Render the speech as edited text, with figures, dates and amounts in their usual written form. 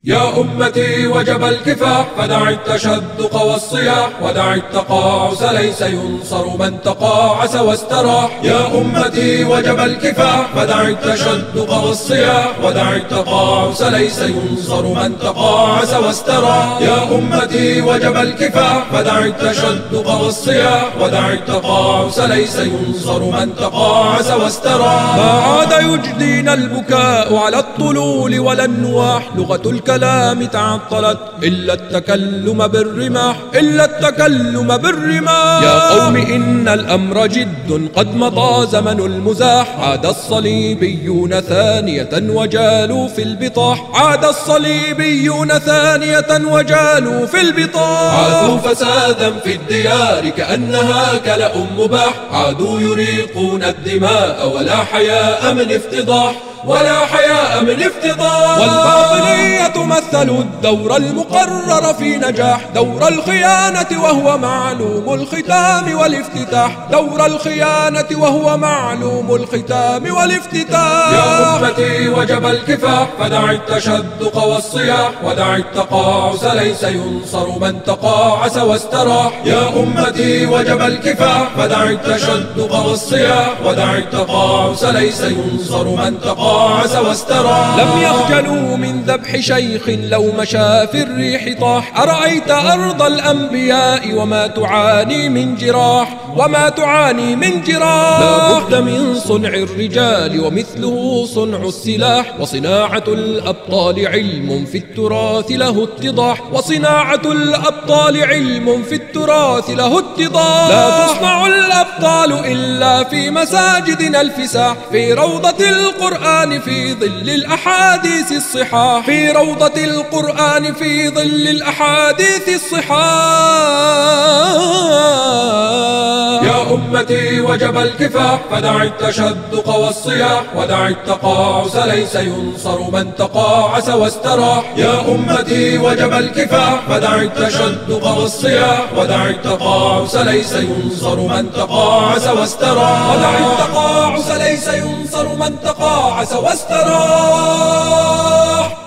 يا أمتي وجب الكفاح، فدع التشدق والصياح، ودع التقاعس ليس ينصر من تقاعس واستراح. يا أمتي وجب الكفاح، فدع التشدق والصياح، ودع التقاعس ليس ينصر من تقاعس واستراح. يا أمتي وجب الكفاح، فدع التشدق والصياح، ودع التقاعس ليس ينصر من تقاعس واستراح. ما عاد يجدينا البكاء على الطلول ولا النواح، لغة الكلام تعطلت إلا التكلم بالرماح، إلا التكلم بالرماح. يا قوم إن الأمر جد قد مضى زمن المزاح، عاد الصليبيون ثانية وجالوا في البطاح، عاد الصليبيون ثانية وجالوا في البطاح. عادوا فسادا في الديار كأنها كلأ مباح، عادوا يريقون الدماء ولا حياء من افتضاح، ولا حياء من افتضاح. والباطنية تمثل الدور المقرر في نجاح، دور الخيانة وهو معلوم الختام والافتتاح، دور الخيانة وهو معلوم الختام والافتتاح. يا أمتي وجب الكفاح، فدع التشدق والصياح، ودع التقاعس ليس ينصر من تقاعس واستراح. يا أمتي وجب الكفاح، فدع التشدق والصياح، ودع التقاعس ليس ينصر من تقاعس واستراح. لم يخجلوا من ذبح شيخ لو مشى في الريح طاح، أرأيت أرض الأنبياء وما تعاني من جراح، وما تعاني من جراح. لا بد من صنع الرجال ومثله صنع السلاح، وصناعة الأبطال علم في التراث له اتضاح، وصناعة الأبطال علم في التراث له اتضاح. لا تصنع الأبطال إلا في مساجدنا الفساح، في روضة القرآن في ظل الأحاديث الصحاح، في روضة القرآن في ظل الأحاديث الصحاح. يا أمتي وجب الكفاح، فدع التشدق والصياح، ودع التقاعس ليس ينصر من تقاعس واستراح. يا أمتي وجب الكفاح، فدع التشدق والصياح، ودع التقاعس ليس ينصر من تقاعس واستراح. ودع التقاعس ليس ينصر من تقاعس واستراح.